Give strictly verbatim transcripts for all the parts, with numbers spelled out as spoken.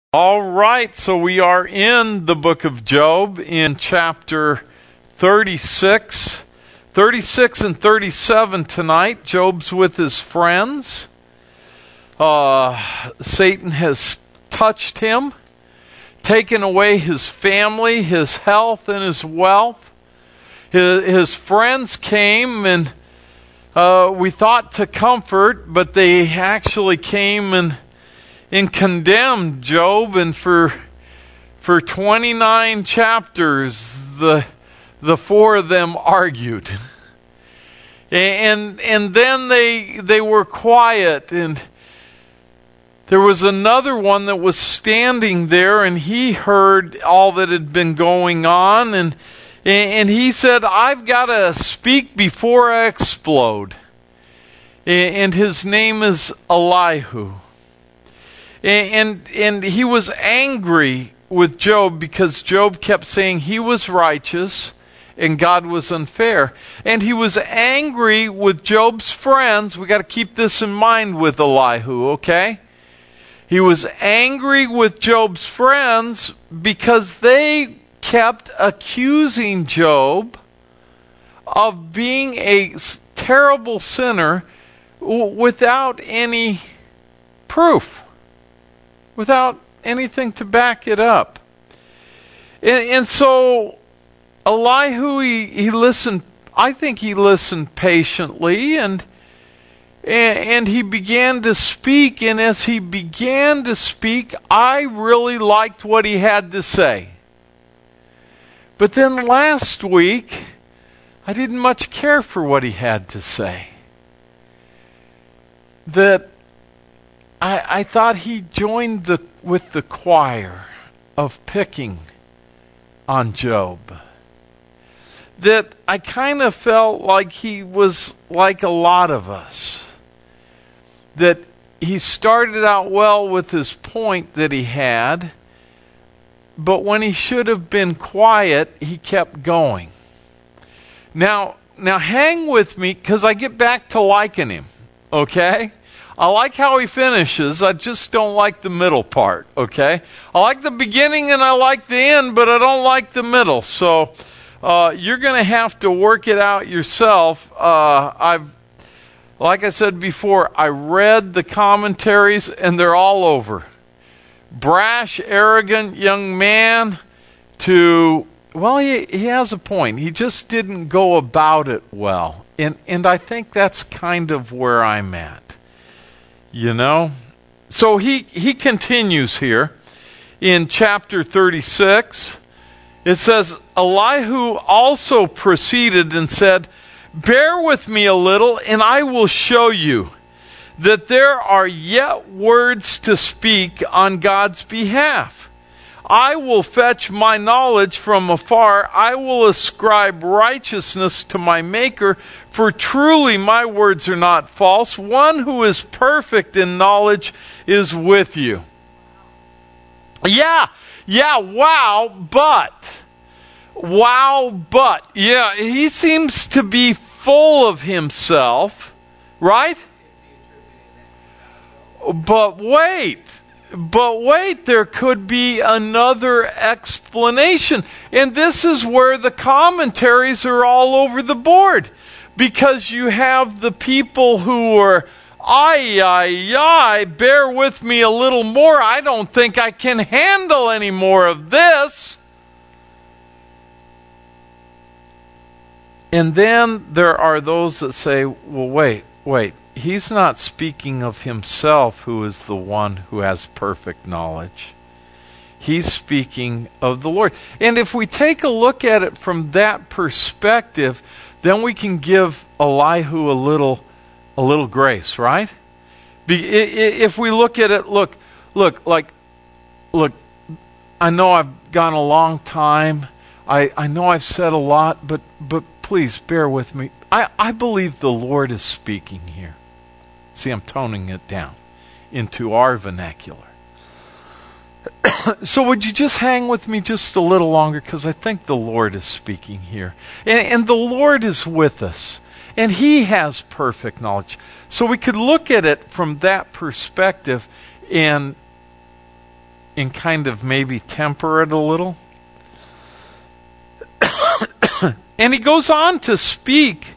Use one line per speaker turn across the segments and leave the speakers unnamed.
All right, so we are in the book of Job in chapter thirty-six. thirty-six and thirty-seven tonight. Job's with his friends. Uh, Satan has touched him, taken away his family, his health, and his wealth. His, his friends came and uh, we thought to comfort, but they actually came and and condemned Job, and for for twenty-nine chapters the the four of them argued. And and then they they were quiet, and there was another one that was standing there, and he heard all that had been going on, and and he said, "I've got to speak before I explode." And his name is Elihu. And, and and he was angry with Job because Job kept saying he was righteous and God was unfair. And he was angry with Job's friends. We got to keep this in mind with Elihu, okay? He was angry with Job's friends because they kept accusing Job of being a terrible sinner without any proof. Without anything to back it up. And, and so Elihu, he, he listened, I think he listened patiently, and, and and he began to speak, and as he began to speak, I really liked what he had to say. But then last week, I didn't much care for what he had to say. That I, I thought he joined the with the choir of picking on Job. That I kind of felt like he was like a lot of us. That he started out well with his point that he had, but when he should have been quiet, he kept going. Now, now hang with me, because I get back to liking him, okay? I like how he finishes. I just don't like the middle part, okay? I like the beginning and I like the end, but I don't like the middle. So uh, you're going to have to work it out yourself. Uh, I've, like I said before, I read the commentaries and they're all over. Brash, arrogant young man to, well, he, he has a point. He just didn't go about it well. And, and I think that's kind of where I'm at. You know? So he, he continues here in chapter thirty-six. It says, Elihu also proceeded and said, "Bear with me a little, and I will show you that there are yet words to speak on God's behalf. I will fetch my knowledge from afar. I will ascribe righteousness to my Maker, for truly my words are not false. One who is perfect in knowledge is with you." Yeah, yeah, wow, but, wow, but, yeah, he seems to be full of himself, right? But wait. But wait, there could be another explanation. And this is where the commentaries are all over the board. Because you have the people who are, ay, ay, ay, bear with me a little more. I don't think I can handle any more of this. And then there are those that say, well, wait, wait. He's not speaking of himself, who is the one who has perfect knowledge. He's speaking of the Lord. And if we take a look at it from that perspective, then we can give Elihu a little, a little grace, right? Be, if we look at it, look, look, like, look, I know I've gone a long time. I, I know I've said a lot, but, but please bear with me. I, I believe the Lord is speaking here. See, I'm toning it down into our vernacular. So would you just hang with me just a little longer, because I think the Lord is speaking here. And, and the Lord is with us. And He has perfect knowledge. So we could look at it from that perspective and and kind of maybe temper it a little. And he goes on to speak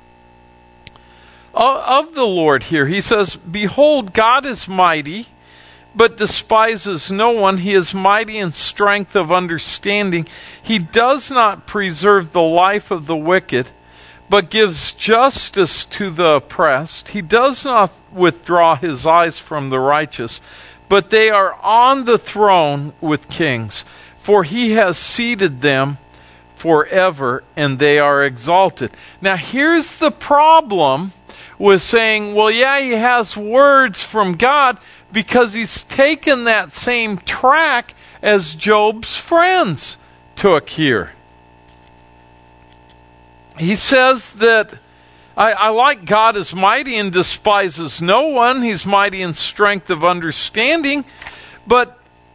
of the Lord here. He says, behold, God is mighty, but despises no one. He is mighty in strength of understanding. He does not preserve the life of the wicked, but gives justice to the oppressed. He does not withdraw his eyes from the righteous, but they are on the throne with kings. For he has seated them forever, and they are exalted. Now here's the problem with saying, well, yeah, he has words from God, because he's taken that same track as Job's friends took here. He says that, I, I like God is mighty and despises no one. He's mighty in strength of understanding. But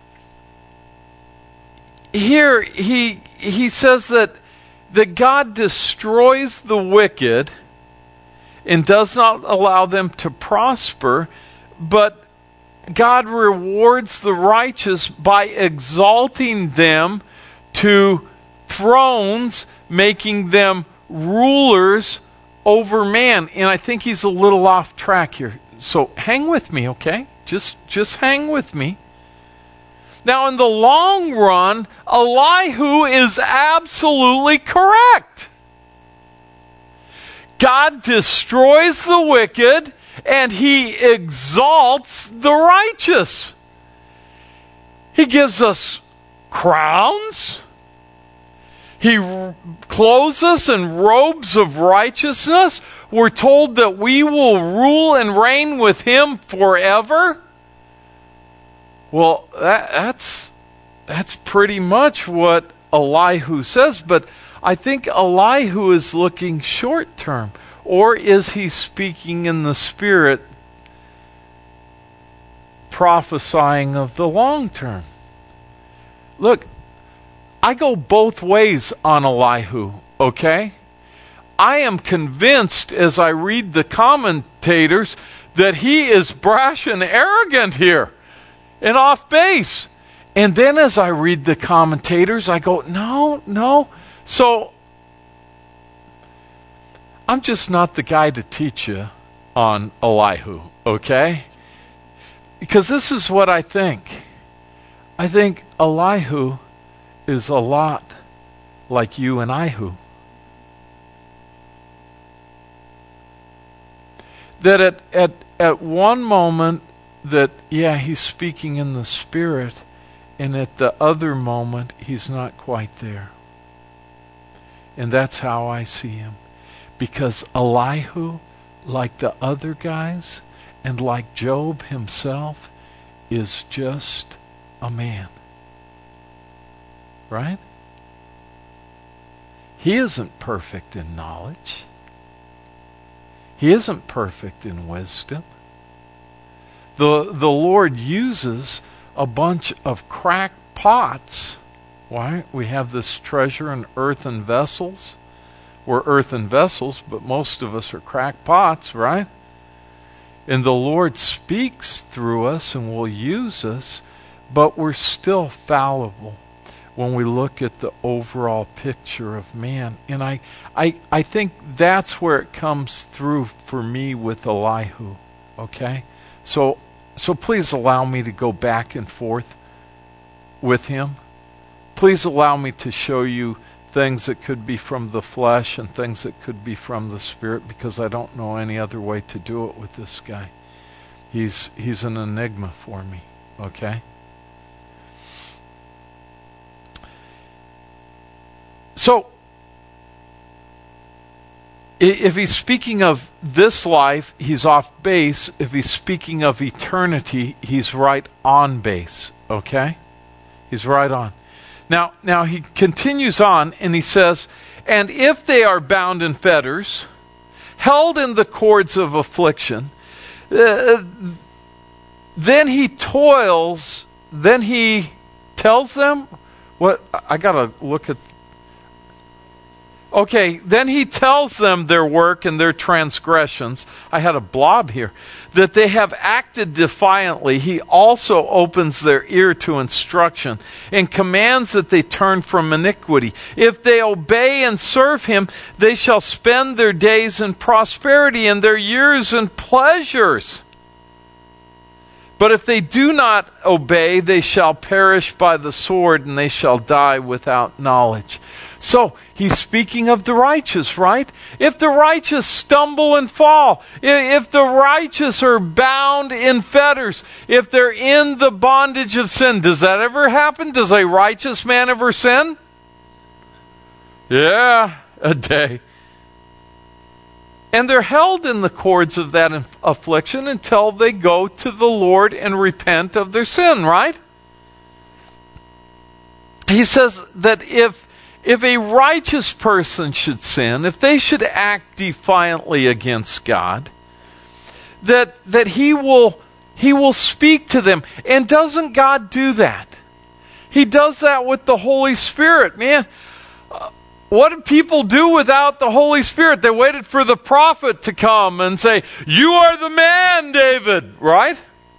here he he says that, that God destroys the wicked and does not allow them to prosper, but God rewards the righteous by exalting them to thrones, making them rulers over man. And I think he's a little off track here. So hang with me, okay? Just, just hang with me. Now, in the long run, Elihu is absolutely correct. God destroys the wicked, and he exalts the righteous. He gives us crowns. He clothes us in robes of righteousness. We're told that we will rule and reign with him forever. Well, that, that's that's pretty much what Elihu says, but I think Elihu is looking short term. Or is he speaking in the Spirit, prophesying of the long term? Look, I go both ways on Elihu, okay? I am convinced as I read the commentators that he is brash and arrogant here and off base. And then as I read the commentators, I go, no, no. So I'm just not the guy to teach you on Elihu, okay? Because this is what I think. I think Elihu is a lot like you and Ihu. That at, at, at one moment that, yeah, he's speaking in the Spirit, and at the other moment, he's not quite there. And that's how I see him. Because Elihu, like the other guys, and like Job himself, is just a man. Right? He isn't perfect in knowledge. He isn't perfect in wisdom. The, the Lord uses a bunch of crackpots. Why? We have this treasure in earthen vessels. We're earthen vessels, but most of us are crackpots, right? And the Lord speaks through us and will use us, but we're still fallible when we look at the overall picture of man. And I, I, I think that's where it comes through for me with Elihu, okay? So, so please allow me to go back and forth with him. Please allow me to show you things that could be from the flesh and things that could be from the Spirit, because I don't know any other way to do it with this guy. He's, he's an enigma for me, okay? So, if he's speaking of this life, he's off base. If he's speaking of eternity, he's right on base, okay? He's right on. Now, now he continues on and he says, and if they are bound in fetters, held in the cords of affliction, uh, then he toils, then he tells them, what, I gotta look at, Okay, then he tells them their work and their transgressions. I had a blob here. That they have acted defiantly. He also opens their ear to instruction and commands that they turn from iniquity. If they obey and serve him, they shall spend their days in prosperity and their years in pleasures. But if they do not obey, they shall perish by the sword, and they shall die without knowledge. So, he's speaking of the righteous, right? If the righteous stumble and fall, if the righteous are bound in fetters, if they're in the bondage of sin, does that ever happen? Does a righteous man ever sin? Yeah, a day. And they're held in the cords of that affliction until they go to the Lord and repent of their sin, right? He says that if If a righteous person should sin, if they should act defiantly against God, that that he will he will speak to them. And doesn't God do that? He does that with the Holy Spirit. Man, uh, what did people do without the Holy Spirit? They waited for the prophet to come and say, "You are the man, David," right?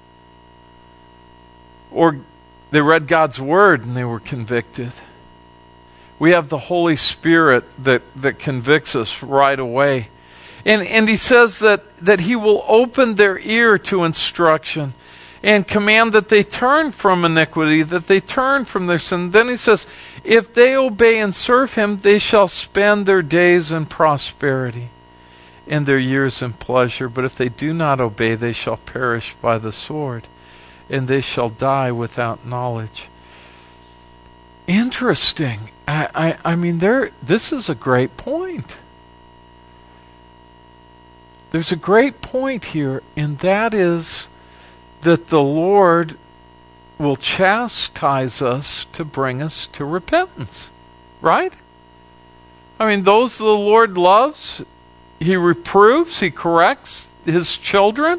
Or they read God's word and they were convicted. We have the Holy Spirit that, that convicts us right away. And and he says that, that he will open their ear to instruction and command that they turn from iniquity, that they turn from their sin. Then he says, if they obey and serve him, they shall spend their days in prosperity and their years in pleasure. But if they do not obey, they shall perish by the sword, and they shall die without knowledge. Interesting. I, I, I mean, there. This is a great point. There's a great point here, and that is that the Lord will chastise us to bring us to repentance. Right? I mean, those the Lord loves, he reproves, he corrects his children.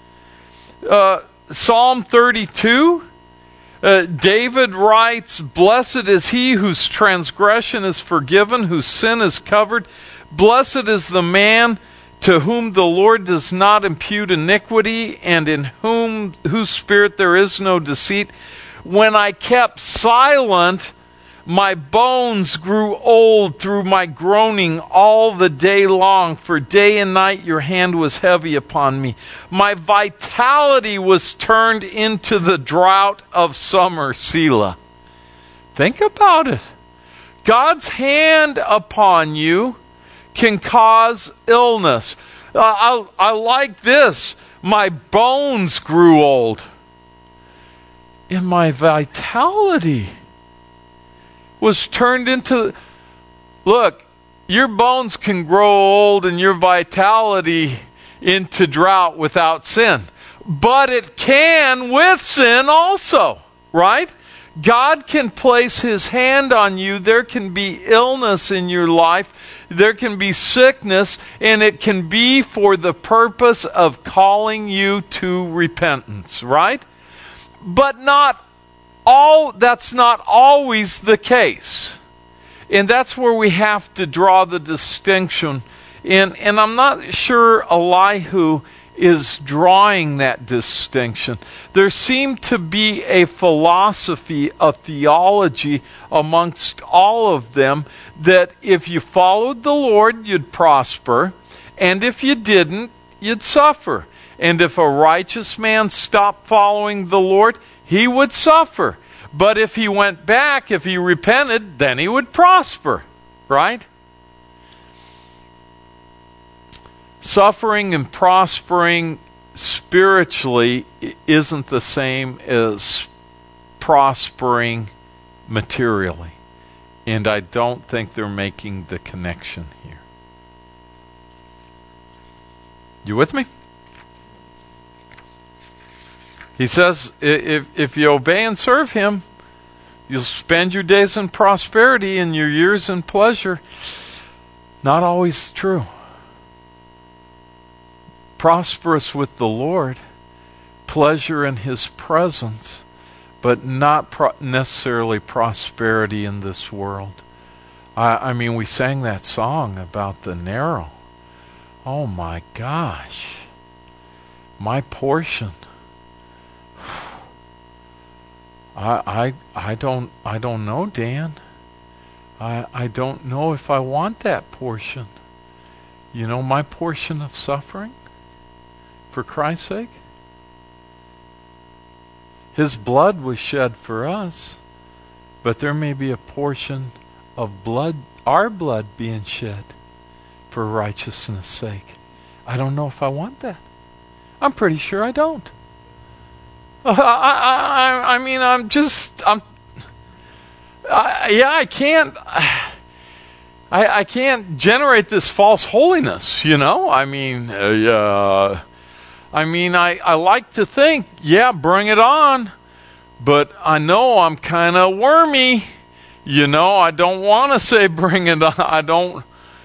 Uh, Psalm thirty-two, Uh, David writes, "Blessed is he whose transgression is forgiven, whose sin is covered. Blessed is the man to whom the Lord does not impute iniquity, and in whom whose spirit there is no deceit. When I kept silent, my bones grew old through my groaning all the day long, for day and night your hand was heavy upon me. My vitality was turned into the drought of summer." Selah. Think about it. God's hand upon you can cause illness. Uh, I, I like this. My bones grew old. And my vitality was turned into... Look, your bones can grow old and your vitality into drought without sin. But it can with sin also, right? God can place his hand on you. There can be illness in your life. There can be sickness, and it can be for the purpose of calling you to repentance, right? But not all, that's not always the case. And that's where we have to draw the distinction. And, and I'm not sure Elihu is drawing that distinction. There seemed to be a philosophy, a theology amongst all of them that if you followed the Lord, you'd prosper, and if you didn't, you'd suffer. And if a righteous man stopped following the Lord, he would suffer. But if he went back, if he repented, then he would prosper. Right? Suffering and prospering spiritually isn't the same as prospering materially. And I don't think they're making the connection here. You with me? He says, if, if you obey and serve him, you'll spend your days in prosperity and your years in pleasure. Not always true. Prosperous with the Lord, pleasure in his presence, but not pro- necessarily prosperity in this world. I, I mean, we sang that song about the narrow. Oh my gosh. My portion. I I I don't I don't know, Dan. I I don't know if I want that portion. You know, my portion of suffering for Christ's sake. His blood was shed for us, but there may be a portion of blood, our blood being shed for righteousness' sake. I don't know if I want that. I'm pretty sure I don't. I, I, I, I mean, I'm just, I'm, I, yeah, I can't, I, I can't generate this false holiness, you know? I mean, uh, I mean, I, I like to think, yeah, bring it on, but I know I'm kind of wormy, you know? I don't want to say bring it on. I don't,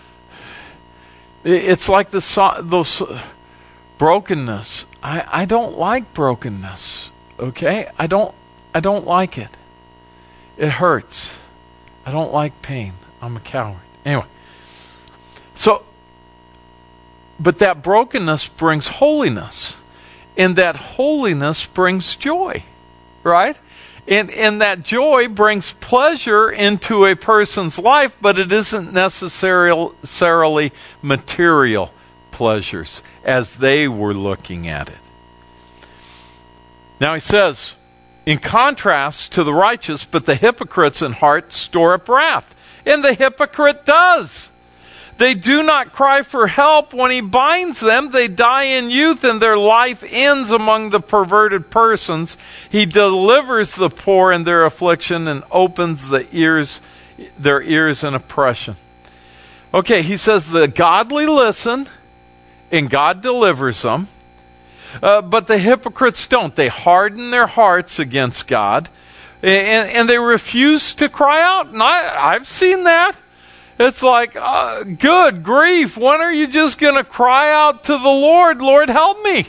it's like the those brokenness. I, I don't like brokenness. Okay? I don't I don't like it. It hurts. I don't like pain. I'm a coward. Anyway. So but that brokenness brings holiness. And that holiness brings joy. Right? And and that joy brings pleasure into a person's life, but it isn't necessarily material pleasures as they were looking at it. Now he says, in contrast to the righteous, but the hypocrites in heart store up wrath. And the hypocrite does. They do not cry for help when he binds them. They die in youth and their life ends among the perverted persons. He delivers the poor in their affliction and opens the ears, their ears in oppression. Okay, he says the godly listen and God delivers them. Uh, but the hypocrites don't. They harden their hearts against God and, and they refuse to cry out. And I, I've seen that. It's like, uh, good grief, when are you just going to cry out to the Lord, Lord, help me?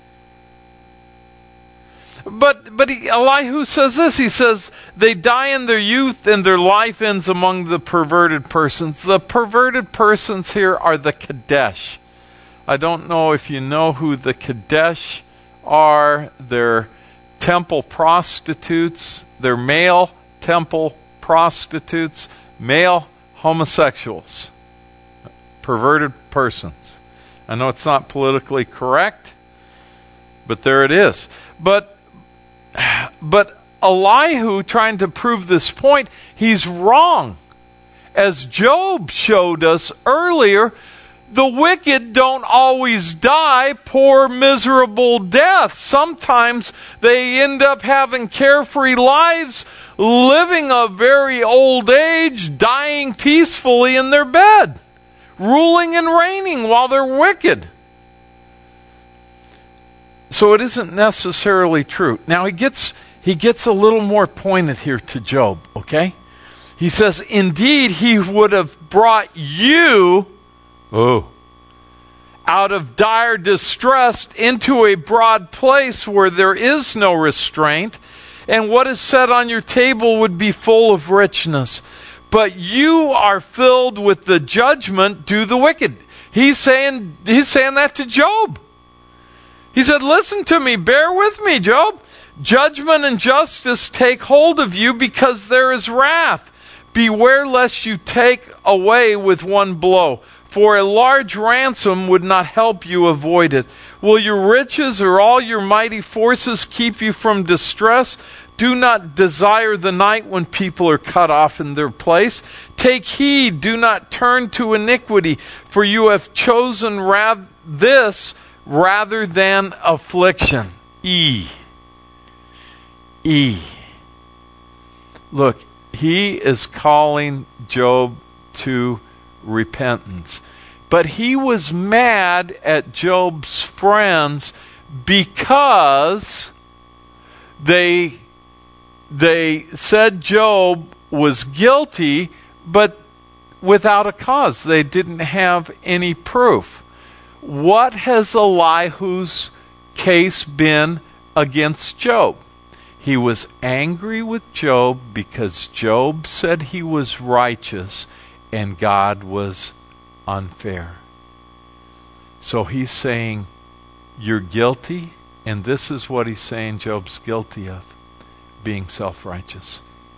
But but he, Elihu says this, he says, they die in their youth and their life ends among the perverted persons. The perverted persons here are the Kadesh. I don't know if you know who the Kadesh are. They're temple prostitutes. They're male temple prostitutes, male homosexuals, perverted persons. I know it's not politically correct, but there it is. But but Elihu, trying to prove this point, he's wrong. As Job showed us earlier, the wicked don't always die poor, miserable deaths. Sometimes they end up having carefree lives, living a very old age, dying peacefully in their bed, ruling and reigning while they're wicked. So it isn't necessarily true. Now he gets he gets a little more pointed here to Job, okay? He says, indeed, he would have brought you oh, out of dire distress into a broad place where there is no restraint, and what is set on your table would be full of richness. But you are filled with the judgment due the wicked. He's saying, he's saying that to Job. He said, listen to me, bear with me, Job. Judgment and justice take hold of you because there is wrath. Beware lest you take away with one blow, for a large ransom would not help you avoid it. Will your riches or all your mighty forces keep you from distress? Do not desire the night when people are cut off in their place. Take heed, do not turn to iniquity, for you have chosen ra- this rather than affliction. E. E. Look, he is calling Job to repentance. But he was mad at Job's friends because they they said Job was guilty, but without a cause. They didn't have any proof. What has Elihu's case been against Job? He was angry with Job because Job said he was righteous and God was unfair. So he's saying, you're guilty, and this is what he's saying Job's guilty of, being self-righteous.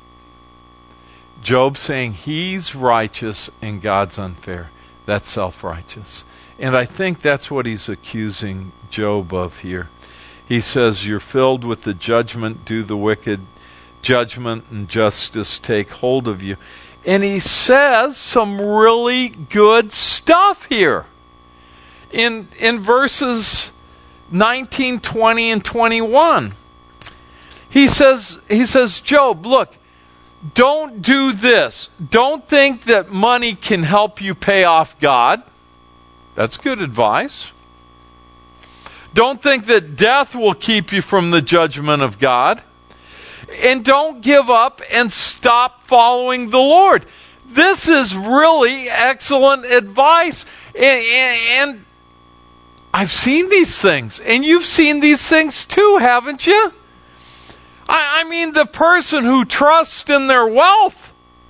Job saying he's righteous and God's unfair. That's self-righteous. And I think that's what he's accusing Job of here. He says, you're filled with the judgment, do the wicked. Judgment and justice take hold of you. And he says some really good stuff here. In, in verses nineteen, twenty, and twenty-one. He says, he says, Job, look, don't do this. Don't think that money can help you pay off God. That's good advice. Don't think that death will keep you from the judgment of God. And don't give up and stop following the Lord. This is really excellent advice. And, and I've seen these things. And you've seen these things too, haven't you? I, I mean, the person who trusts in their wealth.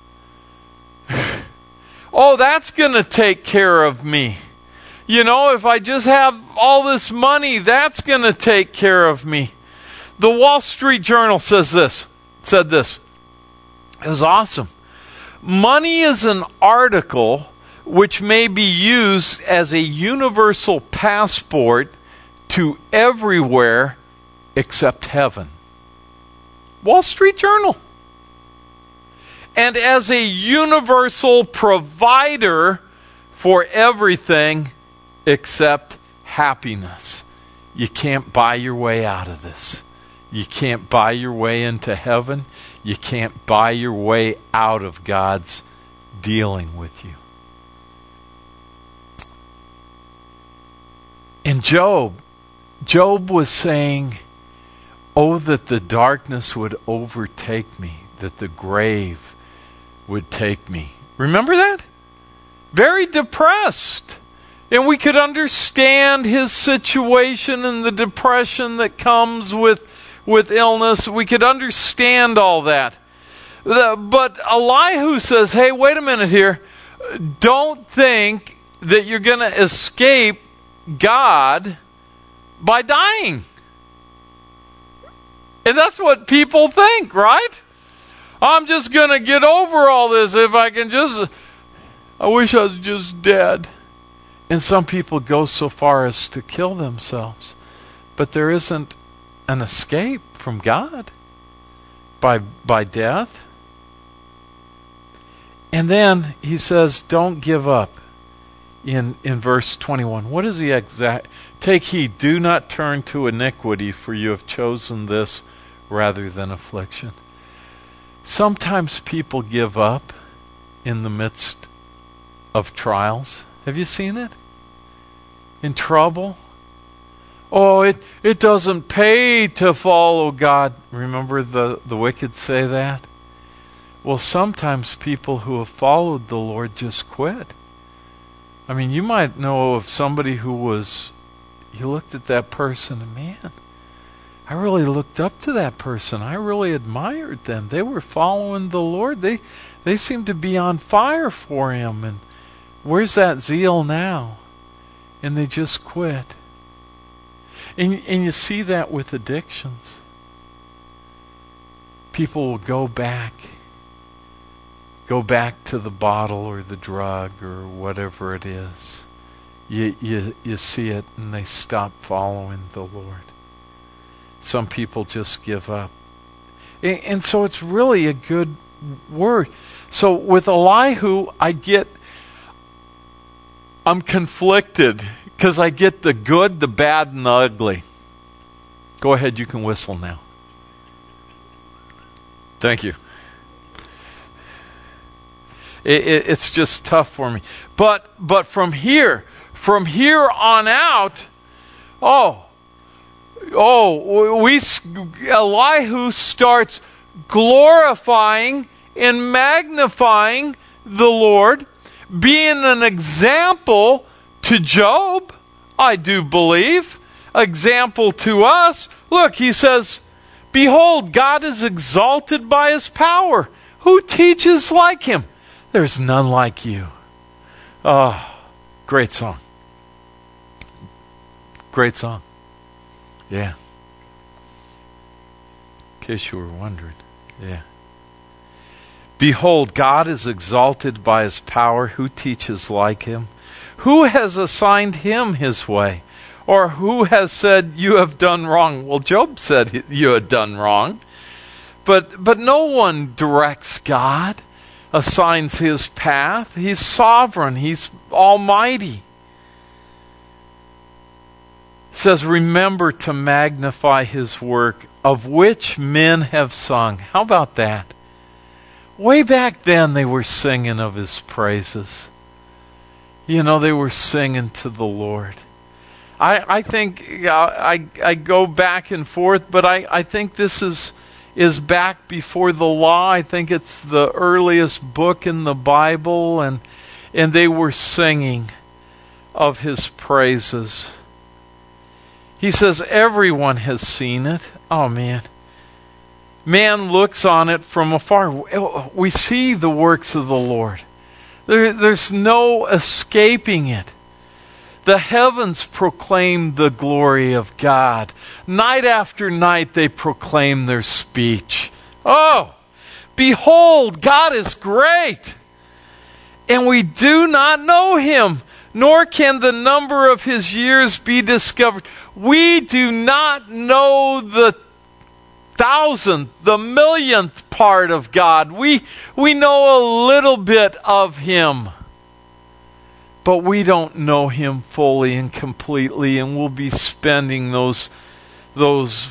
Oh, that's going to take care of me. You know, if I just have all this money, that's going to take care of me. The Wall Street Journal says this, said this. It was awesome. Money is an article which may be used as a universal passport to everywhere except heaven. Wall Street Journal. And as a universal provider for everything except happiness. You can't buy your way out of this. You can't buy your way into heaven. You can't buy your way out of God's dealing with you. And Job, Job was saying, oh, that the darkness would overtake me, that the grave would take me. Remember that? Very depressed. And we could understand his situation and the depression that comes with, with illness. We could understand all that. The, but Elihu says, hey, wait a minute here. Don't think that you're going to escape God by dying. And that's what people think, right? I'm just going to get over all this if I can just... I wish I was just dead. And some people go so far as to kill themselves. But there isn't an escape from God by, by death. And then he says, don't give up in, in verse twenty-one. What is the exact? Take heed, do not turn to iniquity, for you have chosen this rather than affliction. Sometimes people give up in the midst of trials. Have you seen it? In trouble? Oh, it, it doesn't pay to follow God. Remember the, the wicked say that? Well, sometimes people who have followed the Lord just quit. I mean, you might know of somebody who was, you looked at that person and man, I really looked up to that person. I really admired them. They were following the Lord. They, they seemed to be on fire for Him. And where's that zeal now? And they just quit. And, and you see that with addictions. People will go back. Go back to the bottle or the drug or whatever it is. You, you, you see it and they stop following the Lord. Some people just give up. And, and so it's really a good word. So with Elihu, I get... I'm conflicted because I get the good, the bad, and the ugly. Go ahead, you can whistle now. Thank you. It, it, it's just tough for me. But but from here, from here on out, oh, oh, we Elihu starts glorifying and magnifying the Lord, being an example to Job, I do believe, example to us. Look, he says, behold, God is exalted by His power. Who teaches like Him? There's none like you. Oh, great song. Great song. Yeah. In case you were wondering. Yeah. Behold, God is exalted by his power. Who teaches like him? Who has assigned him his way? Or who has said, you have done wrong? Well, Job said you had done wrong. But, but no one directs God, assigns his path. He's sovereign. He's almighty. It says, remember to magnify his work, of which men have sung. How about that? Way back then they were singing of his praises. You know, they were singing to the Lord. I, I think uh, I, I go back and forth, but I, I think this is, is back before the law. I think it's the earliest book in the Bible, and, and they were singing of his praises. He says, everyone has seen it. Oh, man. Man looks on it from afar. We see the works of the Lord. There, there's no escaping it. The heavens proclaim the glory of God. Night after night they proclaim their speech. Oh, behold, God is great, and we do not know him, nor can the number of his years be discovered. We do not know the thousandth, the millionth part of God. We, we know a little bit of him. But we don't know him fully and completely, and we'll be spending those, those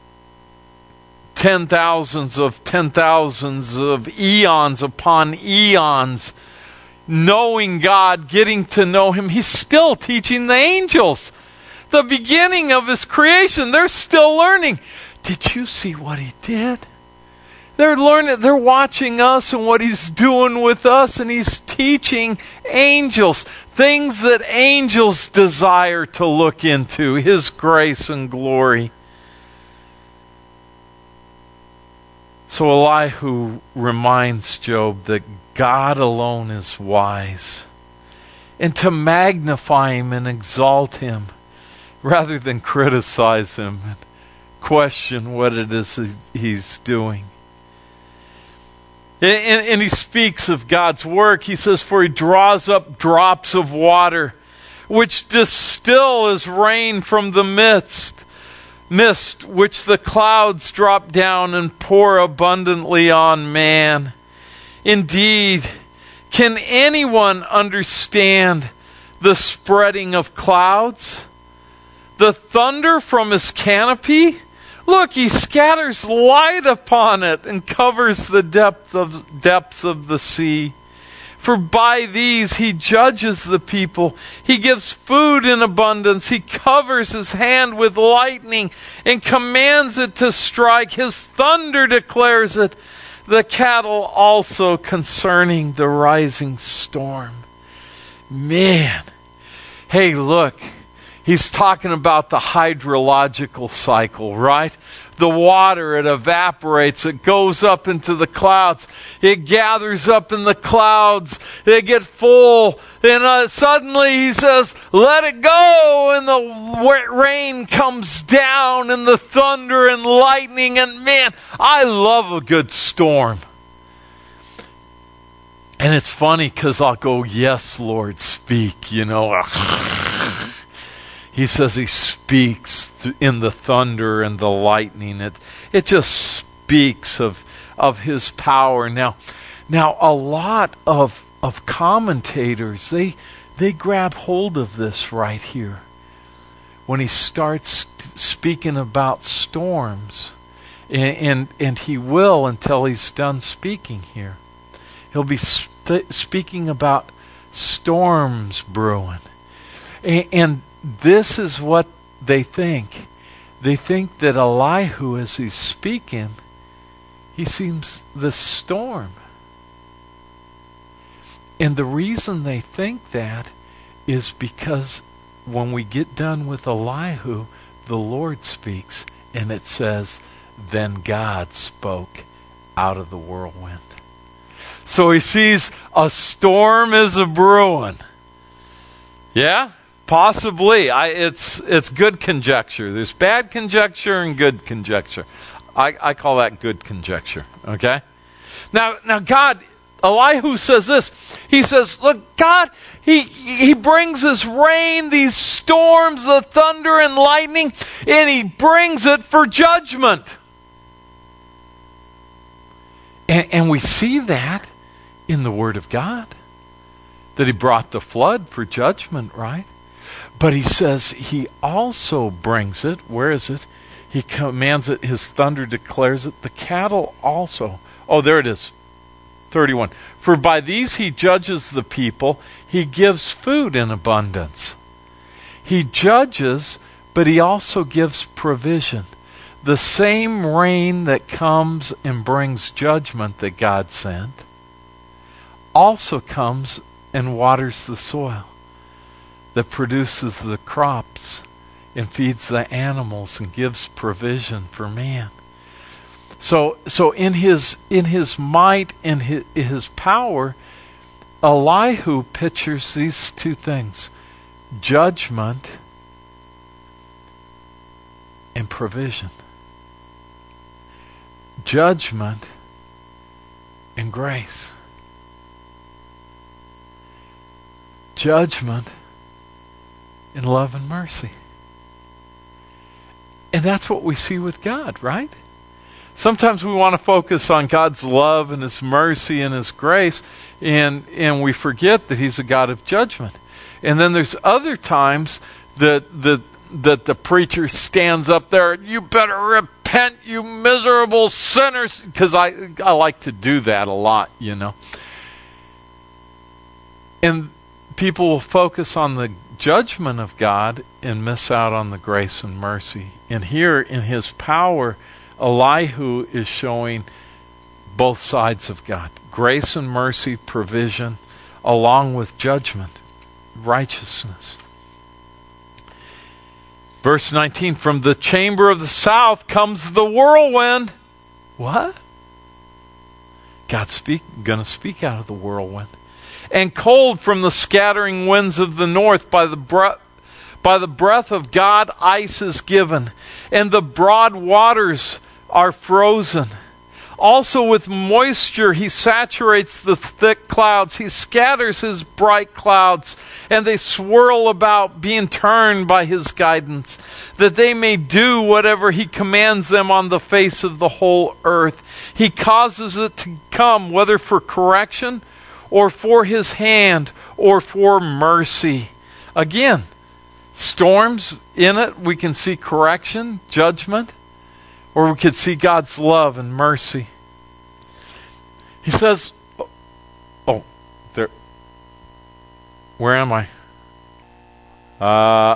ten thousands of ten thousands of eons upon eons knowing God, getting to know him. He's still teaching the angels. The beginning of his creation, they're still learning. Did you see what he did? They're learning, they're watching us and what he's doing with us, and he's teaching angels things that angels desire to look into, his grace and glory. So Elihu reminds Job that God alone is wise, and to magnify him and exalt him rather than criticize him and question what it is he's doing. And, and he speaks of God's work. He says, for he draws up drops of water, which distill as rain from the midst, mist, which the clouds drop down and pour abundantly on man. Indeed, can anyone understand the spreading of clouds? The thunder from his canopy? Look, he scatters light upon it and covers the depth of, depths of the sea. For by these he judges the people. He gives food in abundance. He covers his hand with lightning and commands it to strike. His thunder declares it. The cattle also concerning the rising storm. Man. Hey, look. He's talking about the hydrological cycle, right? The water, it evaporates. It goes up into the clouds. It gathers up in the clouds. They get full. And uh, suddenly he says, let it go. And the rain comes down and the thunder and lightning. And man, I love a good storm. And it's funny because I'll go, yes, Lord, speak, you know. He says he speaks in the thunder and the lightning. It it just speaks of of his power. Now, now a lot of of commentators they they grab hold of this right here when he starts speaking about storms, and and, and he will until he's done speaking here. He'll be st- speaking about storms brewing, and. and this is what they think. They think that Elihu, as he's speaking, he seems the storm. And the reason they think that is because when we get done with Elihu, the Lord speaks, and it says, then God spoke out of the whirlwind. So he sees a storm is a brewing. Yeah? Possibly. I, it's it's good conjecture. There's bad conjecture and good conjecture. I, I call that good conjecture. Okay? Now, now God, Elihu says this. He says, look, God, he, he brings this rain, these storms, the thunder and lightning, and he brings it for judgment. And, and we see that in the Word of God, that he brought the flood for judgment, right? But he says he also brings it, where is it? He commands it, his thunder declares it, the cattle also. Oh, there it is, thirty-one. For by these he judges the people, he gives food in abundance. He judges, but he also gives provision. The same rain that comes and brings judgment that God sent also comes and waters the soil, that produces the crops and feeds the animals and gives provision for man. So, so in his in his might and his, his power, Elihu pictures these two things: judgment and provision. Judgment and grace. Judgment and love and mercy. And that's what we see with God, right? Sometimes we want to focus on God's love and His mercy and His grace, and, and we forget that He's a God of judgment. And then there's other times that, that, that the preacher stands up there, you better repent, you miserable sinners, because I, I like to do that a lot, you know. And people will focus on the judgment of God and miss out on the grace and mercy. And here in his power, Elihu is showing both sides of God. Grace and mercy, provision, along with judgment, righteousness. Verse nineteen, from the chamber of the south comes the whirlwind. What? God's speak, going to speak out of the whirlwind. And cold from the scattering winds of the north. By the breath, by the breath of God, ice is given, and the broad waters are frozen. Also with moisture he saturates the thick clouds. He scatters his bright clouds, and they swirl about, being turned by his guidance, that they may do whatever he commands them on the face of the whole earth. He causes it to come, whether for correction, or for his hand, or for mercy. Again, storms in it, we can see correction, judgment, or we could see God's love and mercy. He says, oh, oh there, where am I? Uh,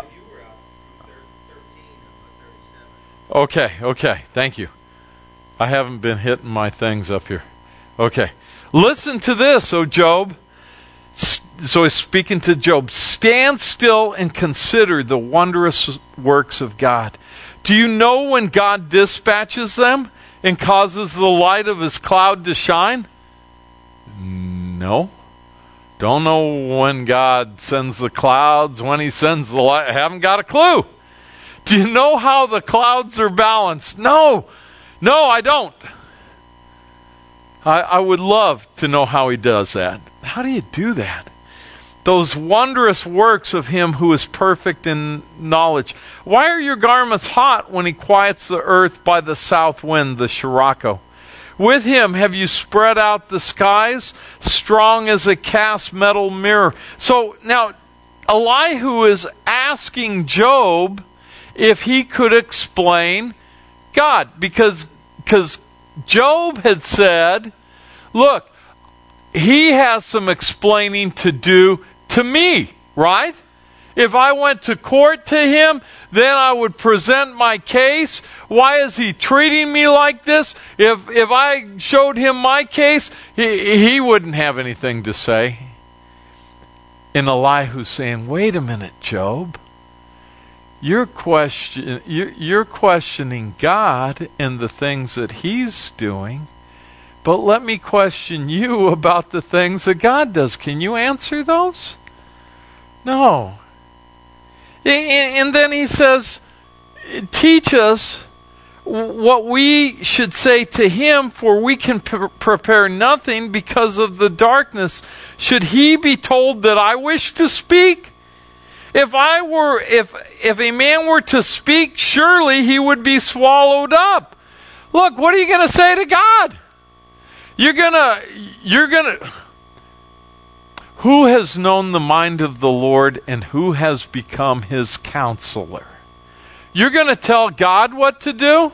okay, okay, thank you. I haven't been hitting my things up here. Okay. Listen to this, O Job. So he's speaking to Job. Stand still and consider the wondrous works of God. Do you know when God dispatches them and causes the light of his cloud to shine? No. Don't know when God sends the clouds, when he sends the light. I haven't got a clue. Do you know how the clouds are balanced? No. No, I don't. I, I would love to know how he does that. How do you do that? Those wondrous works of him who is perfect in knowledge. Why are your garments hot when he quiets the earth by the south wind, the Sirocco? With him have you spread out the skies, strong as a cast metal mirror. So now Elihu is asking Job if he could explain God, because because Job had said, look, he has some explaining to do to me, right? If I went to court to him, then I would present my case. Why is he treating me like this? If if I showed him my case, he, he wouldn't have anything to say. And Elihu's saying, wait a minute, Job. You're, question, you're, you're questioning God and the things that he's doing, But let me question you about the things that God does. Can you answer those? No. And then he says, teach us what we should say to him, for we can pre- prepare nothing because of the darkness. Should he be told that I wish to speak? If I were, if if a man were to speak, surely he would be swallowed up. Look, what are you going to say to God? You're gonna, you're gonna. Who has known the mind of the Lord, and who has become his counselor? You're going to tell God what to do?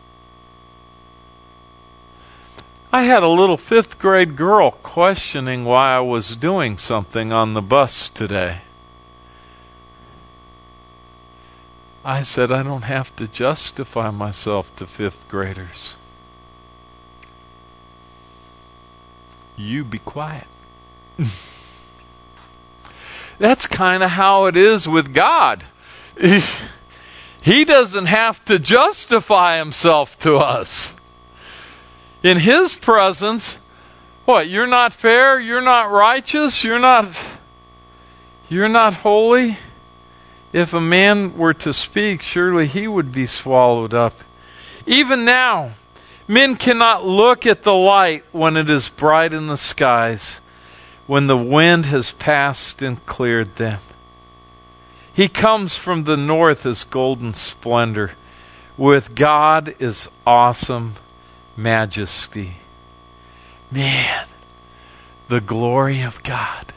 I had a little fifth grade girl questioning why I was doing something on the bus today. I said, I don't have to justify myself to fifth graders. You be quiet. That's kind of how it is with God. He doesn't have to justify himself to us. In his presence, what? You're not fair, you're not righteous, you're not you're not holy. If a man were to speak, surely he would be swallowed up. Even now, men cannot look at the light when it is bright in the skies, when the wind has passed and cleared them. He comes from the north as golden splendor. With God is awesome majesty. Man, the glory of God.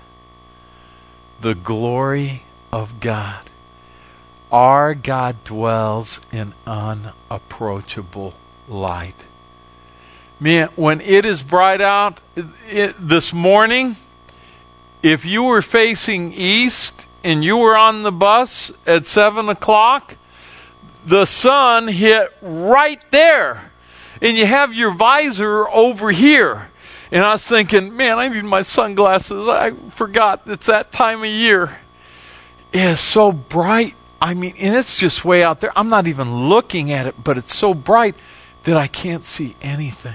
The glory of God. Our God dwells in unapproachable light. Man, when it is bright out it, this morning, if you were facing east and you were on the bus at seven o'clock, the sun hit right there. And you have your visor over here. And I was thinking, man, I need my sunglasses. I forgot it's that time of year. It is so bright. I mean, and it's just way out there. I'm not even looking at it, but it's so bright that I can't see anything.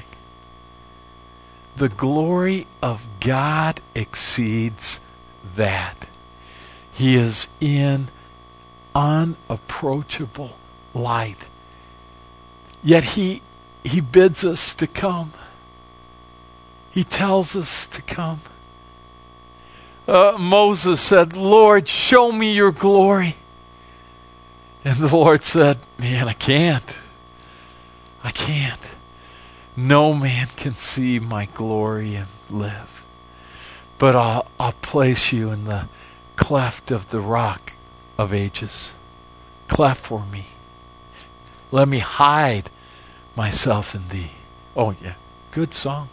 The glory of God exceeds that. He is in unapproachable light. Yet he he bids us to come. He tells us to come. Uh, Moses said, Lord, show me your glory. And the Lord said, man, I can't. I can't. No man can see my glory and live. But I'll, I'll place you in the cleft of the rock of ages. Cleft for me. Let me hide myself in thee. Oh yeah, good song.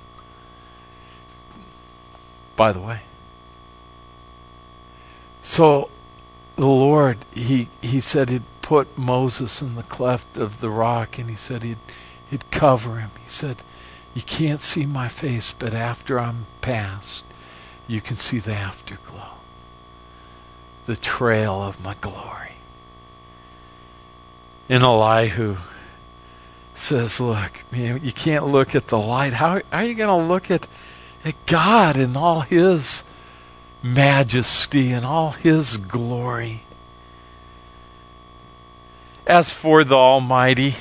By the way. So the Lord, he, he said he'd put Moses in the cleft of the rock, and he said he'd, he'd cover him. He said, you can't see my face, but after I'm past, you can see the afterglow. The trail of my glory. And Elihu says, look, man, you can't look at the light. How, how are you going to look at, at God in all his majesty and all his glory? As for the Almighty,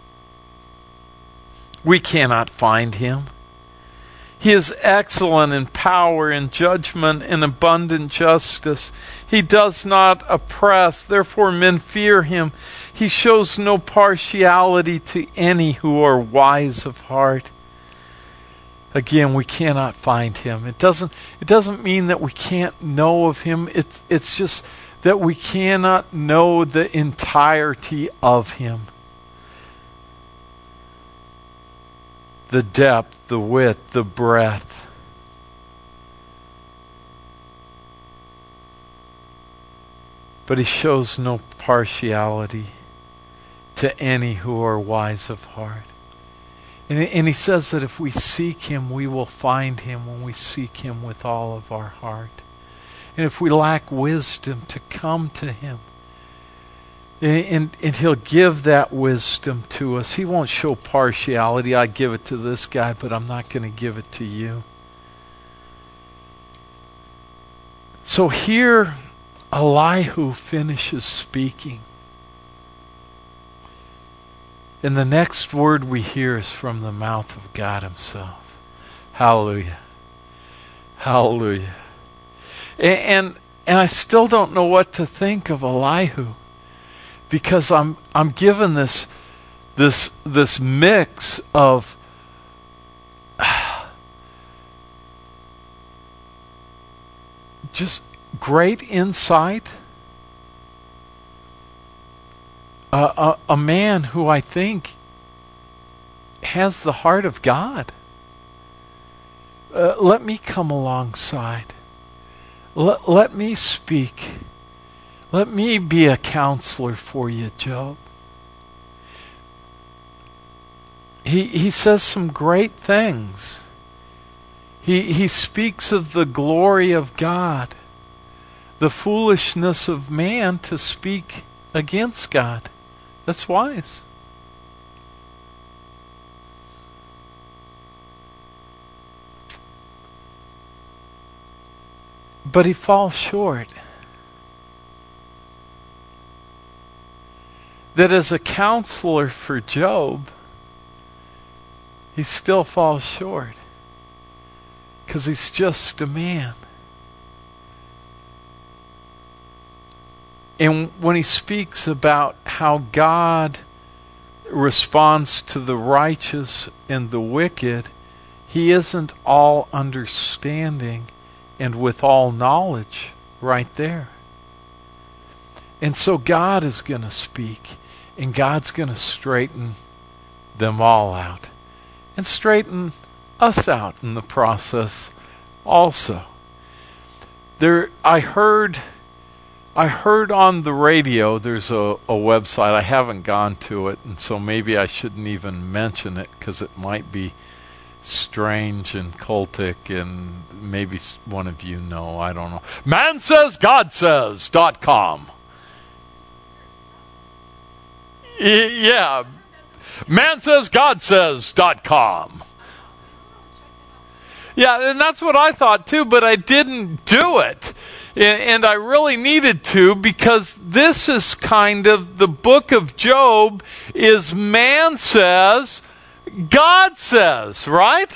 we cannot find him. He is excellent in power and judgment and abundant justice. He does not oppress, therefore men fear him. He shows no partiality to any who are wise of heart. Again, we cannot find him. It doesn't it doesn't mean that we can't know of him. It's it's just that we cannot know the entirety of him. The depth, the width, the breadth. But he shows no partiality to any who are wise of heart. And, and he says that if we seek him, we will find him when we seek him with all of our heart. And if we lack wisdom, to come to him. And, and he'll give that wisdom to us. He won't show partiality. I give it to this guy, but I'm not going to give it to you. So here, Elihu finishes speaking. And the next word we hear is from the mouth of God himself. Hallelujah. Hallelujah. And, and, and I still don't know what to think of Elihu. Because I'm I'm given this this this mix of just great insight. Uh, a, a man who I think has the heart of God. Uh, let me come alongside. Let, let me speak. Let me be a counselor for you, Job. He he says some great things. He he speaks of the glory of God, the foolishness of man to speak against God. That's wise. But he falls short. That as a counselor for Job, he still falls short. Because he's just a man. And when he speaks about how God responds to the righteous and the wicked, he isn't all understanding and with all knowledge right there. And so God is going to speak. And God's going to straighten them all out. And straighten us out in the process also. There, I heard, I heard on the radio, there's a, a website, I haven't gone to it, and so maybe I shouldn't even mention it because it might be strange and cultic, and maybe one of you know, I don't know. man says god says dot com. Yeah, man says god says dot com. Yeah, and that's what I thought too, but I didn't do it. And, and I really needed to, because this is kind of the book of Job is man says, God says, right?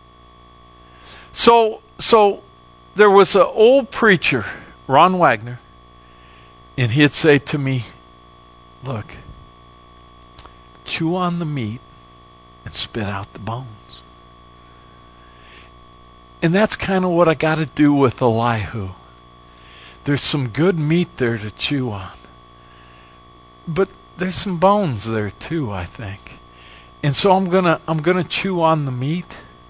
So, so there was an old preacher, Ron Wagner, and he'd say to me, look, chew on the meat and spit out the bones. And that's kind of what I got to do with Elihu. There's some good meat there to chew on. But there's some bones there too, I think. And so I'm going to I'm going to chew on the meat.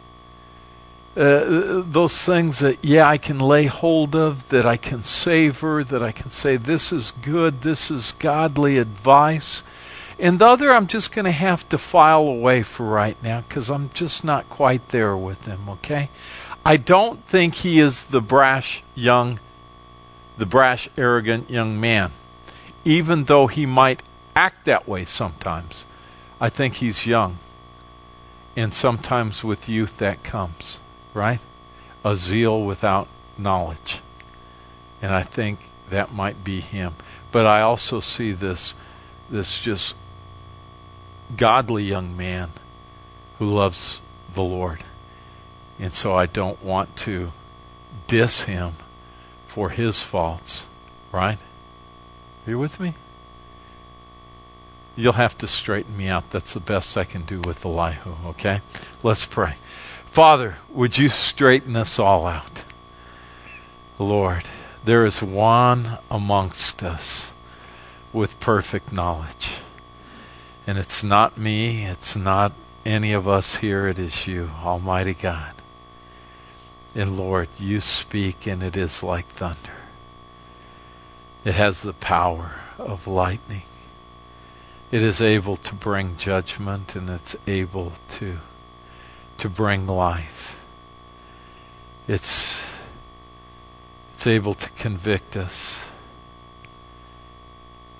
Uh, those things that, yeah, I can lay hold of, that I can savor, that I can say, this is good, this is godly advice. And the other, I'm just going to have to file away for right now because I'm just not quite there with him, okay? I don't think he is the brash young, the brash, arrogant young man, even though he might act that way sometimes. I think he's young. And sometimes with youth that comes, right? A zeal without knowledge. And I think that might be him. But I also see this, this just godly young man who loves the Lord. And so I don't want to diss him for his faults, right? Are you with me? You'll have to straighten me out. That's the best I can do with Elihu, okay? Let's pray. Father, would you straighten us all out? Lord, there is one amongst us with perfect knowledge. And it's not me, it's not any of us here, it is you, Almighty God. And Lord, you speak and it is like thunder. It has the power of lightning. It is able to bring judgment, and it's able to to bring life. It's it's able to convict us.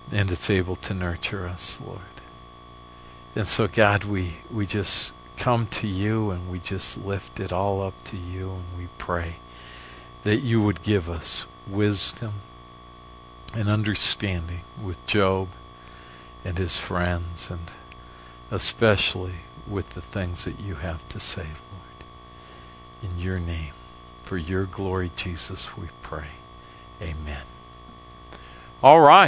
and it's able to nurture us, Lord. And so, God, we, we just come to you and we just lift it all up to you, and we pray that you would give us wisdom and understanding with Job and his friends, and especially with the things that you have to say, Lord. In your name, for your glory, Jesus, we pray. Amen. All right.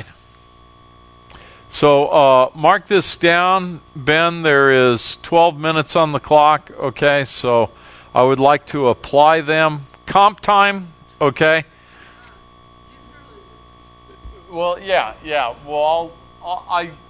So uh, mark this down, Ben. There is twelve minutes on the clock. Okay, so I would like to apply them. Comp time. Okay. Well, yeah, yeah. Well, I'll, I'll, I